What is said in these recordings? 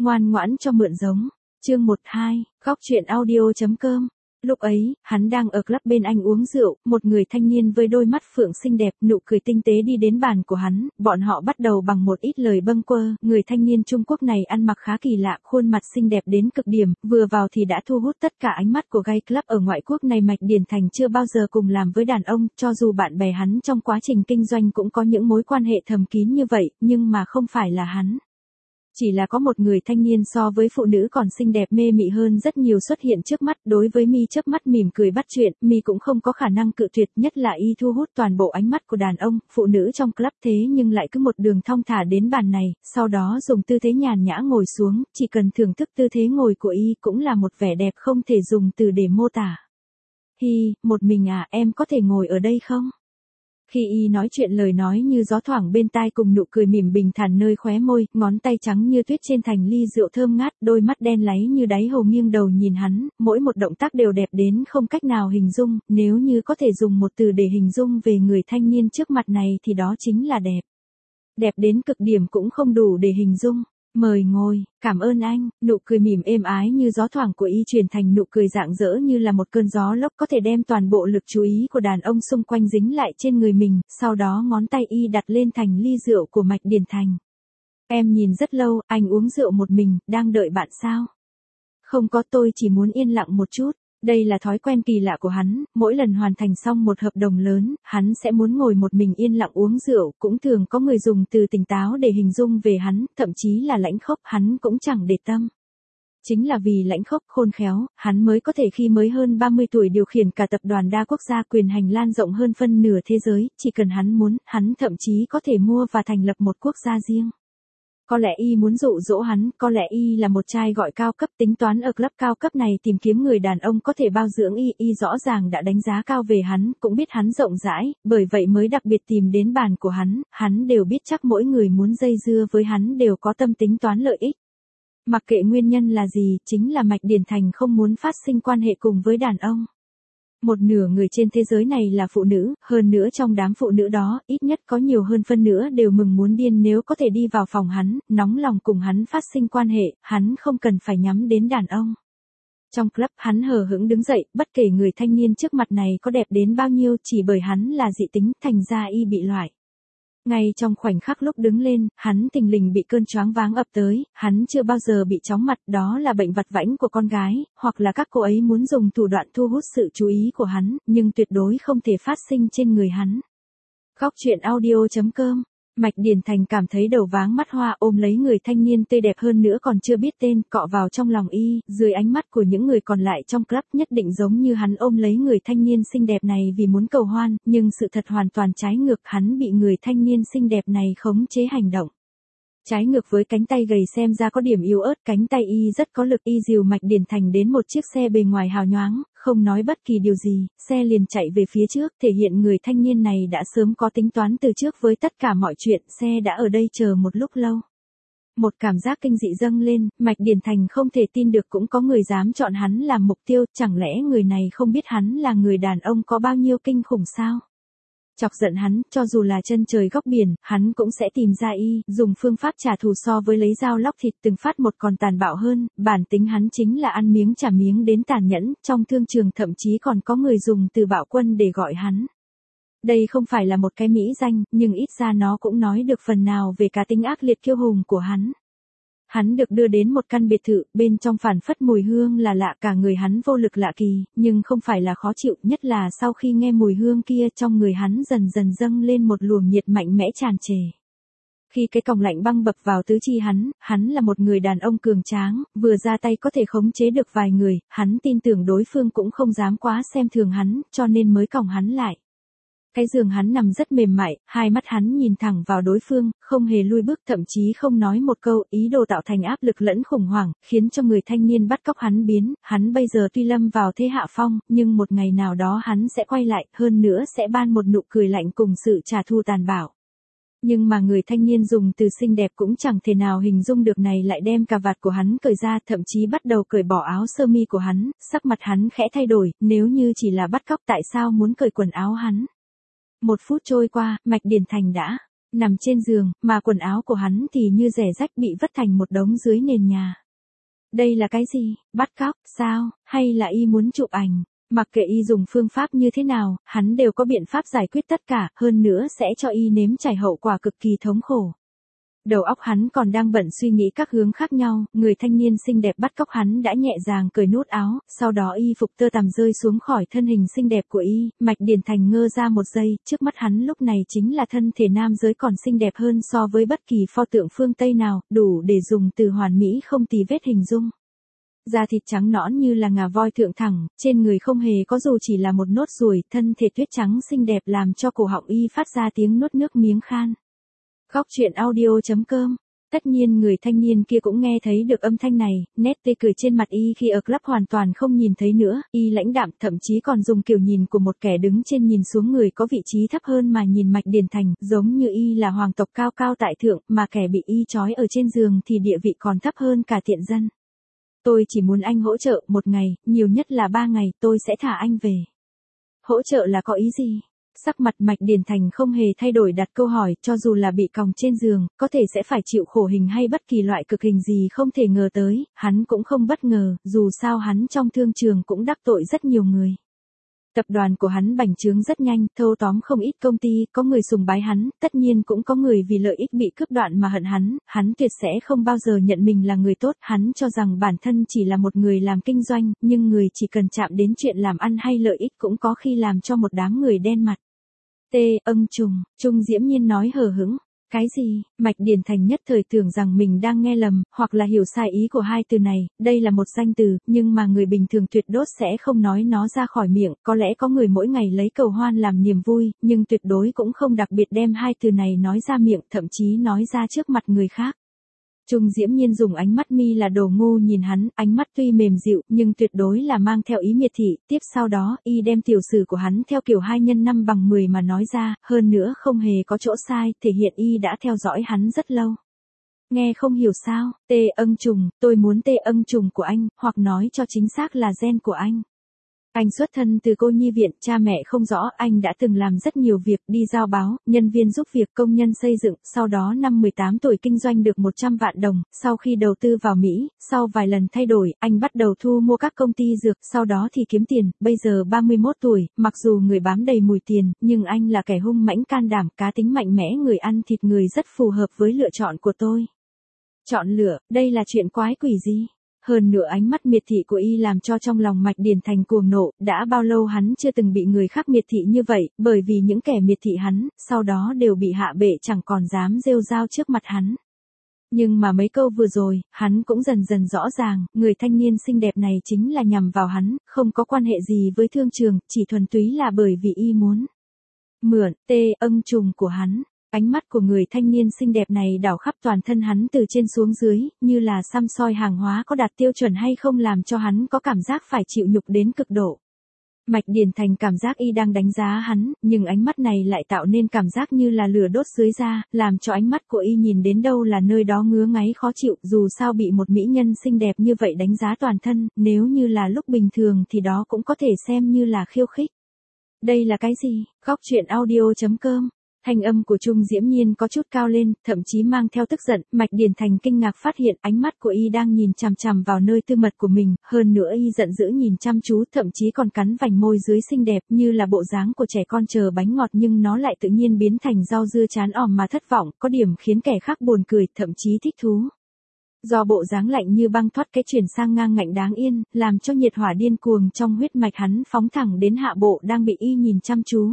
Ngoan ngoãn cho mượn giống. Chương 12, góc truyện audio.com. Lúc ấy, hắn đang ở club bên anh uống rượu, một người thanh niên với đôi mắt phượng xinh đẹp, nụ cười tinh tế đi đến bàn của hắn, bọn họ bắt đầu bằng một ít lời bâng quơ, người thanh niên Trung Quốc này ăn mặc khá kỳ lạ, khuôn mặt xinh đẹp đến cực điểm, vừa vào thì đã thu hút tất cả ánh mắt của gay club ở ngoại quốc này. Mạch Điền Thành chưa bao giờ cùng làm với đàn ông, cho dù bạn bè hắn trong quá trình kinh doanh cũng có những mối quan hệ thầm kín như vậy, nhưng mà không phải là hắn. Chỉ là có một người thanh niên so với phụ nữ còn xinh đẹp mê mị hơn rất nhiều xuất hiện trước mắt, đối với Mi chớp mắt mỉm cười bắt chuyện, Mi cũng không có khả năng cự tuyệt, nhất là y thu hút toàn bộ ánh mắt của đàn ông, phụ nữ trong club, thế nhưng lại cứ một đường thong thả đến bàn này, sau đó dùng tư thế nhàn nhã ngồi xuống, chỉ cần thưởng thức tư thế ngồi của y cũng là một vẻ đẹp không thể dùng từ để mô tả. Hi, một mình à, em có thể ngồi ở đây không? Khi y nói chuyện lời nói như gió thoảng bên tai cùng nụ cười mỉm bình thản nơi khóe môi, ngón tay trắng như tuyết trên thành ly rượu thơm ngát, đôi mắt đen láy như đáy hồ nghiêng đầu nhìn hắn, mỗi một động tác đều đẹp đến không cách nào hình dung, nếu như có thể dùng một từ để hình dung về người thanh niên trước mặt này thì đó chính là đẹp. Đẹp đến cực điểm cũng không đủ để hình dung. Mời ngồi, cảm ơn anh, nụ cười mỉm êm ái như gió thoảng của y chuyển thành nụ cười rạng rỡ như là một cơn gió lốc có thể đem toàn bộ lực chú ý của đàn ông xung quanh dính lại trên người mình, sau đó ngón tay y đặt lên thành ly rượu của Mạch Điền Thành. Em nhìn rất lâu, anh uống rượu một mình, đang đợi bạn sao? Không có, tôi chỉ muốn yên lặng một chút. Đây là thói quen kỳ lạ của hắn, mỗi lần hoàn thành xong một hợp đồng lớn, hắn sẽ muốn ngồi một mình yên lặng uống rượu, cũng thường có người dùng từ tỉnh táo để hình dung về hắn, thậm chí là lãnh khốc, hắn cũng chẳng để tâm. Chính là vì lãnh khốc khôn khéo, hắn mới có thể khi mới hơn 30 tuổi điều khiển cả tập đoàn đa quốc gia, quyền hành lan rộng hơn phân nửa thế giới, chỉ cần hắn muốn, hắn thậm chí có thể mua và thành lập một quốc gia riêng. Có lẽ y muốn dụ dỗ hắn, có lẽ y là một trai gọi cao cấp, tính toán ở club cao cấp này tìm kiếm người đàn ông có thể bao dưỡng y rõ ràng đã đánh giá cao về hắn, cũng biết hắn rộng rãi, bởi vậy mới đặc biệt tìm đến bàn của hắn đều biết chắc mỗi người muốn dây dưa với hắn đều có tâm tính toán lợi ích. Mặc kệ nguyên nhân là gì, chính là Mạch Điền Thành không muốn phát sinh quan hệ cùng với đàn ông. Một nửa người trên thế giới này là phụ nữ, hơn nữa trong đám phụ nữ đó, ít nhất có nhiều hơn phân nữa đều mừng muốn điên nếu có thể đi vào phòng hắn, nóng lòng cùng hắn phát sinh quan hệ, hắn không cần phải nhắm đến đàn ông. Trong club, hắn hờ hững đứng dậy, bất kể người thanh niên trước mặt này có đẹp đến bao nhiêu, chỉ bởi hắn là dị tính, thành ra y bị loại. Ngay trong khoảnh khắc lúc đứng lên, hắn thình lình bị cơn choáng váng ập tới, hắn chưa bao giờ bị chóng mặt, đó là bệnh vặt vãnh của con gái, hoặc là các cô ấy muốn dùng thủ đoạn thu hút sự chú ý của hắn, nhưng tuyệt đối không thể phát sinh trên người hắn. Góc truyện audio.com. Mạch Điền Thành cảm thấy đầu váng mắt hoa, ôm lấy người thanh niên tươi đẹp hơn nữa còn chưa biết tên, cọ vào trong lòng y, dưới ánh mắt của những người còn lại trong club nhất định giống như hắn ôm lấy người thanh niên xinh đẹp này vì muốn cầu hoan, nhưng sự thật hoàn toàn trái ngược, hắn bị người thanh niên xinh đẹp này khống chế hành động. Trái ngược với cánh tay gầy xem ra có điểm yếu ớt, cánh tay y rất có lực, y dìu Mạch Điền Thành đến một chiếc xe bề ngoài hào nhoáng, không nói bất kỳ điều gì, xe liền chạy về phía trước, thể hiện người thanh niên này đã sớm có tính toán từ trước với tất cả mọi chuyện, xe đã ở đây chờ một lúc lâu. Một cảm giác kinh dị dâng lên, Mạch Điền Thành không thể tin được cũng có người dám chọn hắn làm mục tiêu, chẳng lẽ người này không biết hắn là người đàn ông có bao nhiêu kinh khủng sao? Chọc giận hắn, cho dù là chân trời góc biển, hắn cũng sẽ tìm ra y, dùng phương pháp trả thù so với lấy dao lóc thịt từng phát một còn tàn bạo hơn, bản tính hắn chính là ăn miếng trả miếng đến tàn nhẫn, trong thương trường thậm chí còn có người dùng từ bạo quân để gọi hắn. Đây không phải là một cái mỹ danh, nhưng ít ra nó cũng nói được phần nào về cá tính ác liệt kiêu hùng của hắn. Hắn được đưa đến một căn biệt thự, bên trong phảng phất mùi hương là lạ, cả người hắn vô lực lạ kỳ, nhưng không phải là khó chịu, nhất là sau khi nghe mùi hương kia trong người hắn dần dần dâng lên một luồng nhiệt mạnh mẽ tràn trề. Khi cái còng lạnh băng bập vào tứ chi hắn là một người đàn ông cường tráng, vừa ra tay có thể khống chế được vài người, hắn tin tưởng đối phương cũng không dám quá xem thường hắn, cho nên mới còng hắn lại. Cái giường hắn nằm rất mềm mại, hai mắt hắn nhìn thẳng vào đối phương, không hề lui bước, thậm chí không nói một câu, ý đồ tạo thành áp lực lẫn khủng hoảng, khiến cho người thanh niên bắt cóc hắn biến, hắn bây giờ tuy lâm vào thế hạ phong, nhưng một ngày nào đó hắn sẽ quay lại, hơn nữa sẽ ban một nụ cười lạnh cùng sự trả thù tàn bạo. Nhưng mà người thanh niên dùng từ xinh đẹp cũng chẳng thể nào hình dung được này lại đem cà vạt của hắn cởi ra, thậm chí bắt đầu cởi bỏ áo sơ mi của hắn, sắc mặt hắn khẽ thay đổi, nếu như chỉ là bắt cóc tại sao muốn cởi quần áo hắn. 1 phút trôi qua, Mạch Điền Thành đã nằm trên giường, mà quần áo của hắn thì như rẻ rách bị vứt thành một đống dưới nền nhà. Đây là cái gì? Bắt cóc, sao? Hay là y muốn chụp ảnh? Mặc kệ y dùng phương pháp như thế nào, hắn đều có biện pháp giải quyết tất cả, hơn nữa sẽ cho y nếm trải hậu quả cực kỳ thống khổ. Đầu óc hắn còn đang bận suy nghĩ các hướng khác nhau, người thanh niên xinh đẹp bắt cóc hắn đã nhẹ nhàng cởi nút áo, sau đó y phục tơ tằm rơi xuống khỏi thân hình xinh đẹp của y, Mạch Điền Thành ngơ ra một giây, trước mắt hắn lúc này chính là thân thể nam giới còn xinh đẹp hơn so với bất kỳ pho tượng phương Tây nào, đủ để dùng từ hoàn mỹ không tì vết hình dung. Da thịt trắng nõn như là ngà voi thượng thẳng, trên người không hề có dù chỉ là một nốt ruồi, thân thể tuyết trắng xinh đẹp làm cho cổ họng y phát ra tiếng nuốt nước miếng khan. Khóc chuyện audio.com. Tất nhiên người thanh niên kia cũng nghe thấy được âm thanh này, nét tươi cười trên mặt y khi ở club hoàn toàn không nhìn thấy nữa, y lãnh đạm thậm chí còn dùng kiểu nhìn của một kẻ đứng trên nhìn xuống người có vị trí thấp hơn mà nhìn Mạch Điền Thành, giống như y là hoàng tộc cao cao tại thượng, mà kẻ bị y trói ở trên giường thì địa vị còn thấp hơn cả tiện dân. Tôi chỉ muốn anh hỗ trợ một ngày, nhiều nhất là 3 ngày, tôi sẽ thả anh về. Hỗ trợ là có ý gì? Sắc mặt Mạch Điền Thành không hề thay đổi đặt câu hỏi, cho dù là bị còng trên giường, có thể sẽ phải chịu khổ hình hay bất kỳ loại cực hình gì không thể ngờ tới, hắn cũng không bất ngờ, dù sao hắn trong thương trường cũng đắc tội rất nhiều người. Tập đoàn của hắn bành trướng rất nhanh, thâu tóm không ít công ty, có người sùng bái hắn, tất nhiên cũng có người vì lợi ích bị cướp đoạn mà hận hắn tuyệt sẽ không bao giờ nhận mình là người tốt, hắn cho rằng bản thân chỉ là một người làm kinh doanh, nhưng người chỉ cần chạm đến chuyện làm ăn hay lợi ích cũng có khi làm cho một đám người đen mặt. Trung Diễm Nhiên nói hờ hững. Cái gì? Mạch Điền Thành nhất thời tưởng rằng mình đang nghe lầm, hoặc là hiểu sai ý của hai từ này, đây là một danh từ, nhưng mà người bình thường tuyệt đối sẽ không nói nó ra khỏi miệng, có lẽ có người mỗi ngày lấy cầu hoan làm niềm vui, nhưng tuyệt đối cũng không đặc biệt đem hai từ này nói ra miệng, thậm chí nói ra trước mặt người khác. Trung Diễm Nhiên dùng ánh mắt mi là đồ ngu nhìn hắn, ánh mắt tuy mềm dịu, nhưng tuyệt đối là mang theo ý miệt thị, tiếp sau đó, y đem tiểu sử của hắn theo kiểu 2x5=10 mà nói ra, hơn nữa không hề có chỗ sai, thể hiện y đã theo dõi hắn rất lâu. Nghe không hiểu sao? Trùng, tôi muốn Trùng của anh, hoặc nói cho chính xác là gen của anh. Anh xuất thân từ cô nhi viện, cha mẹ không rõ, anh đã từng làm rất nhiều việc, đi giao báo, nhân viên giúp việc, công nhân xây dựng, sau đó năm 18 tuổi kinh doanh được 100 vạn đồng, sau khi đầu tư vào Mỹ, sau vài lần thay đổi, anh bắt đầu thu mua các công ty dược, sau đó thì kiếm tiền, bây giờ 31 tuổi, mặc dù người bám đầy mùi tiền, nhưng anh là kẻ hung mãnh can đảm, cá tính mạnh mẽ, người ăn thịt người rất phù hợp với lựa chọn của tôi. Chọn lựa, đây là chuyện quái quỷ gì? Hơn nữa ánh mắt miệt thị của y làm cho trong lòng Mạch Điền Thành cuồng nộ, đã bao lâu hắn chưa từng bị người khác miệt thị như vậy, bởi vì những kẻ miệt thị hắn, sau đó đều bị hạ bệ chẳng còn dám rêu rao trước mặt hắn. Nhưng mà mấy câu vừa rồi, hắn cũng dần dần rõ ràng, người thanh niên xinh đẹp này chính là nhằm vào hắn, không có quan hệ gì với thương trường, chỉ thuần túy là bởi vì y muốn mượn Trùng của hắn. Ánh mắt của người thanh niên xinh đẹp này đảo khắp toàn thân hắn từ trên xuống dưới, như là săm soi hàng hóa có đạt tiêu chuẩn hay không làm cho hắn có cảm giác phải chịu nhục đến cực độ. Mạch Điền Thành cảm giác y đang đánh giá hắn, nhưng ánh mắt này lại tạo nên cảm giác như là lửa đốt dưới da, làm cho ánh mắt của y nhìn đến đâu là nơi đó ngứa ngáy khó chịu, dù sao bị một mỹ nhân xinh đẹp như vậy đánh giá toàn thân, nếu như là lúc bình thường thì đó cũng có thể xem như là khiêu khích. Đây là cái gì? Khóc chuyện audio.com. Thanh âm của Trung Diễm Nhiên có chút cao lên, thậm chí mang theo tức giận, Mạch Điền Thành kinh ngạc phát hiện ánh mắt của y đang nhìn chằm chằm vào nơi tư mật của mình, hơn nữa y giận dữ nhìn chăm chú, thậm chí còn cắn vành môi dưới xinh đẹp, như là bộ dáng của trẻ con chờ bánh ngọt nhưng nó lại tự nhiên biến thành rau dưa chán òm mà thất vọng, có điểm khiến kẻ khác buồn cười, thậm chí thích thú. Do bộ dáng lạnh như băng thoát cái chuyển sang ngang ngạnh đáng yên, làm cho nhiệt hỏa điên cuồng trong huyết mạch hắn phóng thẳng đến hạ bộ đang bị y nhìn chăm chú.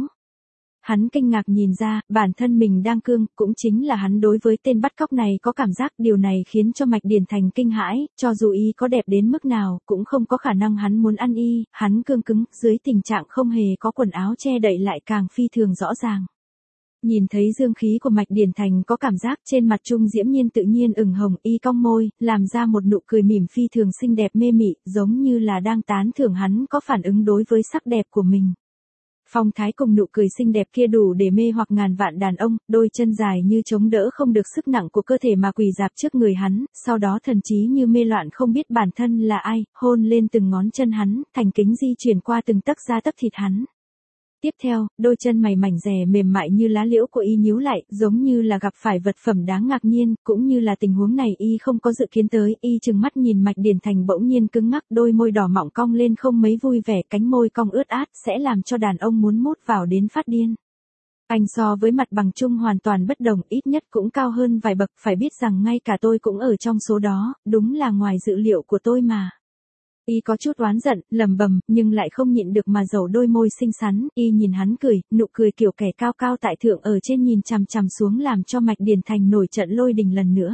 Hắn kinh ngạc nhìn ra, bản thân mình đang cương, cũng chính là hắn đối với tên bắt cóc này có cảm giác, điều này khiến cho Mạch Điền Thành kinh hãi, cho dù y có đẹp đến mức nào, cũng không có khả năng hắn muốn ăn y, hắn cương cứng, dưới tình trạng không hề có quần áo che đậy lại càng phi thường rõ ràng. Nhìn thấy dương khí của Mạch Điền Thành có cảm giác trên mặt Trung Diễm Nhiên tự nhiên ửng hồng, y cong môi, làm ra một nụ cười mỉm phi thường xinh đẹp mê mị, giống như là đang tán thưởng hắn có phản ứng đối với sắc đẹp của mình. Phong thái cùng nụ cười xinh đẹp kia đủ để mê hoặc ngàn vạn đàn ông, đôi chân dài như chống đỡ không được sức nặng của cơ thể mà quỳ dạp trước người hắn, sau đó thần trí như mê loạn không biết bản thân là ai, hôn lên từng ngón chân hắn, thành kính di chuyển qua từng tấc da tấc thịt hắn. Tiếp theo, đôi chân mày mảnh dè mềm mại như lá liễu của y nhíu lại, giống như là gặp phải vật phẩm đáng ngạc nhiên, cũng như là tình huống này y không có dự kiến tới, y trừng mắt nhìn Mạch Điển Thành bỗng nhiên cứng ngắc, đôi môi đỏ mọng cong lên không mấy vui vẻ, cánh môi cong ướt át, sẽ làm cho đàn ông muốn mút vào đến phát điên. Anh so với mặt bằng chung hoàn toàn bất đồng, ít nhất cũng cao hơn vài bậc, phải biết rằng ngay cả tôi cũng ở trong số đó, đúng là ngoài dự liệu của tôi mà. Y có chút oán giận, lầm bầm, nhưng lại không nhịn được mà dầu đôi môi xinh xắn, y nhìn hắn cười, nụ cười kiểu kẻ cao cao tại thượng ở trên nhìn chằm chằm xuống làm cho Mạch Điển Thành nổi trận lôi đình lần nữa.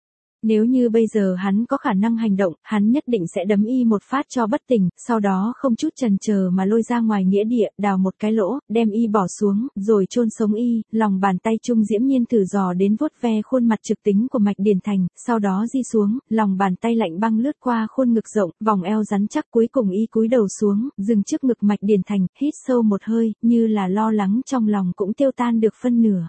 Nếu như bây giờ hắn có khả năng hành động, hắn nhất định sẽ đấm y một phát cho bất tỉnh, sau đó không chút chần chờ mà lôi ra ngoài nghĩa địa, đào một cái lỗ, đem y bỏ xuống, rồi chôn sống y, lòng bàn tay Trung Diễm Nhiên thử dò đến vuốt ve khuôn mặt trực tính của Mạch Điển Thành, sau đó di xuống, lòng bàn tay lạnh băng lướt qua khuôn ngực rộng, vòng eo rắn chắc cuối cùng y cúi đầu xuống, dừng trước ngực Mạch Điển Thành, hít sâu một hơi, như là lo lắng trong lòng cũng tiêu tan được phân nửa.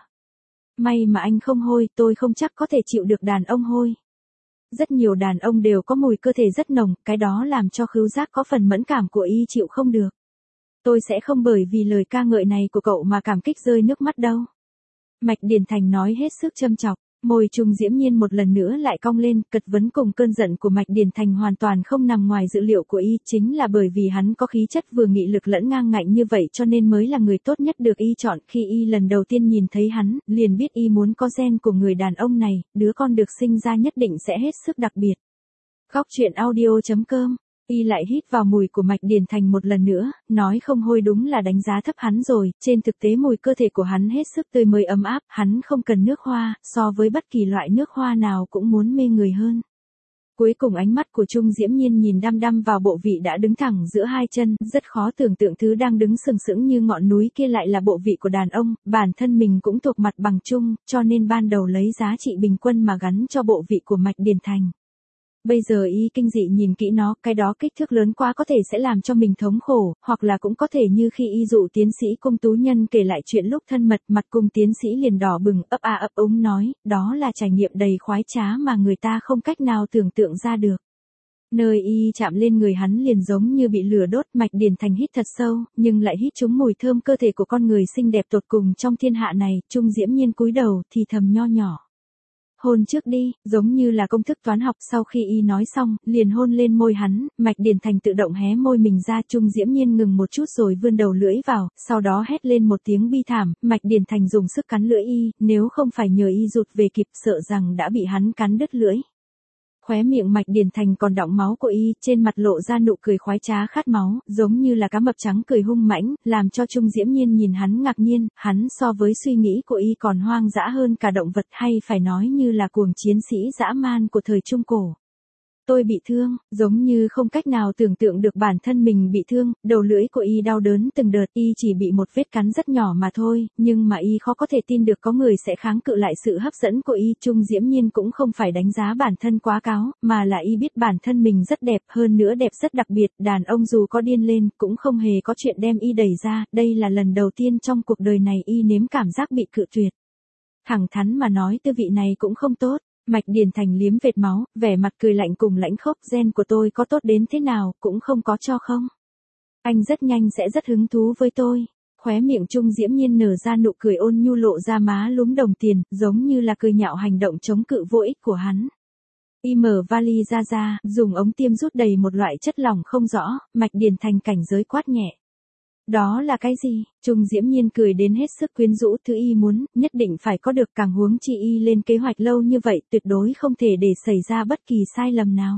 May mà anh không hôi, tôi không chắc có thể chịu được đàn ông hôi. Rất nhiều đàn ông đều có mùi cơ thể rất nồng, cái đó làm cho khứu giác có phần mẫn cảm của y chịu không được. Tôi sẽ không bởi vì lời ca ngợi này của cậu mà cảm kích rơi nước mắt đâu. Mạch Điển Thành nói hết sức châm chọc, môi Trung Diễm Nhiên một lần nữa lại cong lên, cật vấn cùng cơn giận của Mạch Điển Thành hoàn toàn không nằm ngoài dự liệu của y, chính là bởi vì hắn có khí chất vừa nghị lực lẫn ngang ngạnh như vậy cho nên mới là người tốt nhất được y chọn. Khi y lần đầu tiên nhìn thấy hắn, liền biết y muốn có gen của người đàn ông này, đứa con được sinh ra nhất định sẽ hết sức đặc biệt. Góc truyện audio.com. Y lại hít vào mùi của Mạch Điển Thành một lần nữa, nói không hôi đúng là đánh giá thấp hắn rồi, trên thực tế mùi cơ thể của hắn hết sức tươi mới ấm áp, hắn không cần nước hoa, so với bất kỳ loại nước hoa nào cũng muốn mê người hơn. Cuối cùng ánh mắt của Trung Diễm Nhiên nhìn đăm đăm vào bộ vị đã đứng thẳng giữa hai chân, rất khó tưởng tượng thứ đang đứng sừng sững như ngọn núi kia lại là bộ vị của đàn ông, bản thân mình cũng thuộc mặt bằng chung, cho nên ban đầu lấy giá trị bình quân mà gắn cho bộ vị của Mạch Điển Thành. Bây giờ y kinh dị nhìn kỹ nó, cái đó kích thước lớn quá có thể sẽ làm cho mình thống khổ, hoặc là cũng có thể như khi y dụ tiến sĩ Cung Tú Nhân kể lại chuyện lúc thân mật, mặt Cung tiến sĩ liền đỏ bừng, ấp a ấp úng nói, đó là trải nghiệm đầy khoái trá mà người ta không cách nào tưởng tượng ra được. Nơi y chạm lên người hắn liền giống như bị lửa đốt. Mạch Điển Thành hít thật sâu, nhưng lại hít trúng mùi thơm cơ thể của con người xinh đẹp tột cùng trong thiên hạ này. Trung Diễm Nhiên cúi đầu thì thầm nho nhỏ. Hôn trước đi, giống như là công thức toán học. Sau khi y nói xong, liền hôn lên môi hắn, Mạch Điển Thành tự động hé môi mình ra. Trung Diễm Nhiên ngừng một chút rồi vươn đầu lưỡi vào, sau đó hét lên một tiếng bi thảm. Mạch Điển Thành dùng sức cắn lưỡi y, nếu không phải nhờ y rụt về kịp sợ rằng đã bị hắn cắn đứt lưỡi. Khóe miệng Mạch Điển Thành còn đọng máu của y, trên mặt lộ ra nụ cười khoái trá khát máu, giống như là cá mập trắng cười hung mãnh, làm cho Trung Diễm Nhiên nhìn hắn ngạc nhiên, hắn so với suy nghĩ của y còn hoang dã hơn cả động vật, hay phải nói như là cuồng chiến sĩ dã man của thời Trung Cổ. Tôi bị thương, giống như không cách nào tưởng tượng được bản thân mình bị thương, đầu lưỡi của y đau đớn từng đợt, y chỉ bị một vết cắn rất nhỏ mà thôi, nhưng mà y khó có thể tin được có người sẽ kháng cự lại sự hấp dẫn của y. Trung Diễm Nhiên cũng không phải đánh giá bản thân quá cao, mà là y biết bản thân mình rất đẹp, hơn nữa đẹp rất đặc biệt, đàn ông dù có điên lên, cũng không hề có chuyện đem y đẩy ra, đây là lần đầu tiên trong cuộc đời này y nếm cảm giác bị cự tuyệt. Thẳng thắn mà nói tư vị này cũng không tốt. Mạch Điển Thành liếm vệt máu, vẻ mặt cười lạnh cùng lãnh khốc, gen của tôi có tốt đến thế nào, cũng không có cho không. Anh rất nhanh sẽ rất hứng thú với tôi. Khóe miệng Trung Diễm Nhiên nở ra nụ cười ôn nhu lộ ra má lúm đồng tiền, giống như là cười nhạo hành động chống cự vô ích của hắn. Y mở vali ra, dùng ống tiêm rút đầy một loại chất lỏng không rõ, Mạch Điển Thành cảnh giới quát nhẹ. Đó là cái gì? Trung Diễm Nhiên cười đến hết sức quyến rũ, thứ y muốn, nhất định phải có được, càng huống chi y lên kế hoạch lâu như vậy, tuyệt đối không thể để xảy ra bất kỳ sai lầm nào.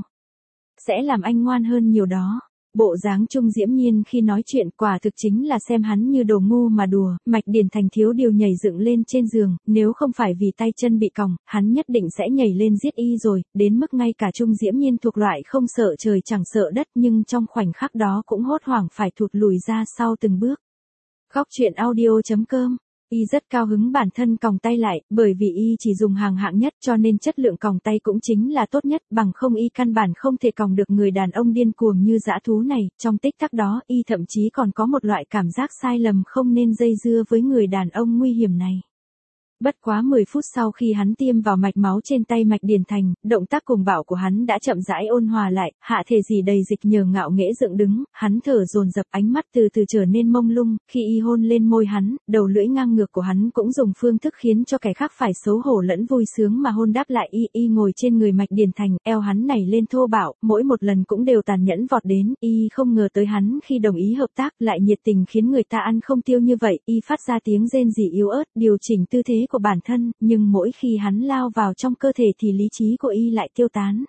Sẽ làm anh ngoan hơn nhiều đó. Bộ dáng Trung Diễm Nhiên khi nói chuyện quả thực chính là xem hắn như đồ ngu mà đùa. Mạch Điển Thành thiếu điều nhảy dựng lên trên giường, nếu không phải vì tay chân bị còng, hắn nhất định sẽ nhảy lên giết y rồi, đến mức ngay cả Trung Diễm Nhiên thuộc loại không sợ trời chẳng sợ đất, nhưng trong khoảnh khắc đó cũng hốt hoảng phải thụt lùi ra sau từng bước. Góc truyện audio.com. Y rất cao hứng bản thân còng tay lại, bởi vì y chỉ dùng hàng hạng nhất cho nên chất lượng còng tay cũng chính là tốt nhất, bằng không y căn bản không thể còng được người đàn ông điên cuồng như dã thú này. Trong tích tắc đó y thậm chí còn có một loại cảm giác sai lầm không nên dây dưa với người đàn ông nguy hiểm này. Bất quá 10 phút sau khi hắn tiêm vào mạch máu trên tay Mạch Điền Thành, động tác cuồng bạo của hắn đã chậm rãi ôn hòa lại, hạ thể gì đầy dịch nhờ ngạo nghễ dựng đứng, hắn thở dồn dập, ánh mắt từ từ trở nên mông lung, khi y hôn lên môi hắn, đầu lưỡi ngang ngược của hắn cũng dùng phương thức khiến cho kẻ khác phải xấu hổ lẫn vui sướng mà hôn đáp lại y ngồi trên người Mạch Điền Thành, eo hắn nảy lên thô bạo, mỗi một lần cũng đều tàn nhẫn vọt đến, y không ngờ tới hắn khi đồng ý hợp tác lại nhiệt tình khiến người ta ăn không tiêu như vậy, y phát ra tiếng rên rỉ yếu ớt, điều chỉnh tư thế của bản thân, nhưng mỗi khi hắn lao vào trong cơ thể thì lý trí của y lại tiêu tán.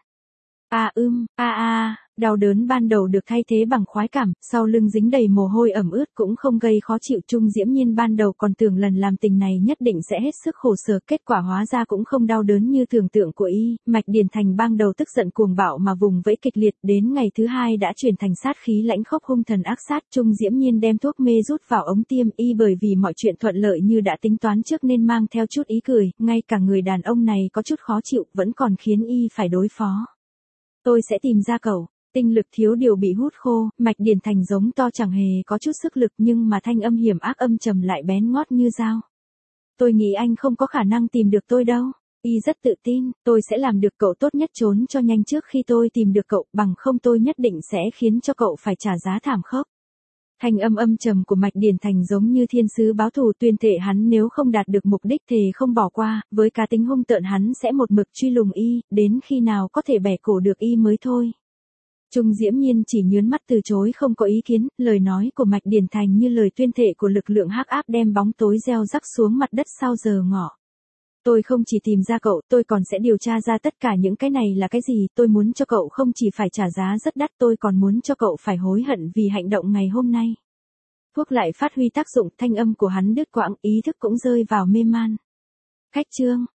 Đau đớn ban đầu được thay thế bằng khoái cảm, sau lưng dính đầy mồ hôi ẩm ướt cũng không gây khó chịu. Trung Diễm Nhiên ban đầu còn tưởng lần làm tình này nhất định sẽ hết sức khổ sở, kết quả hóa ra cũng không đau đớn như tưởng tượng của y. Mạch Điền Thành ban đầu tức giận cuồng bạo mà vùng vẫy kịch liệt, đến ngày thứ hai đã chuyển thành sát khí lãnh khốc hung thần ác sát. Trung Diễm Nhiên đem thuốc mê rút vào ống tiêm y, bởi vì mọi chuyện thuận lợi như đã tính toán trước nên mang theo chút ý cười, ngay cả người đàn ông này có chút khó chịu vẫn còn khiến y phải đối phó. Tôi sẽ tìm ra cậu. Tinh lực thiếu điều bị hút khô, Mạch Điền Thành giống to chẳng hề có chút sức lực, nhưng mà thanh âm hiểm ác âm trầm lại bén ngót như dao. Tôi nghĩ anh không có khả năng tìm được tôi đâu. Y rất tự tin, tôi sẽ làm được, cậu tốt nhất trốn cho nhanh trước khi tôi tìm được cậu, bằng không tôi nhất định sẽ khiến cho cậu phải trả giá thảm khốc. Thanh âm âm trầm của Mạch Điền Thành giống như thiên sứ báo thù, tuyên thệ hắn nếu không đạt được mục đích thì không bỏ qua, với cá tính hung tợn hắn sẽ một mực truy lùng y, đến khi nào có thể bẻ cổ được y mới thôi. Trung Diễm Nhiên chỉ nhướng mắt từ chối không có ý kiến, lời nói của Mạch Điền Thành như lời tuyên thệ của lực lượng hắc áp đem bóng tối gieo rắc xuống mặt đất sau giờ ngọ. Tôi không chỉ tìm ra cậu, tôi còn sẽ điều tra ra tất cả những cái này là cái gì, tôi muốn cho cậu không chỉ phải trả giá rất đắt, tôi còn muốn cho cậu phải hối hận vì hành động ngày hôm nay. Thuốc lại phát huy tác dụng, thanh âm của hắn đứt quãng, ý thức cũng rơi vào mê man. Khách chương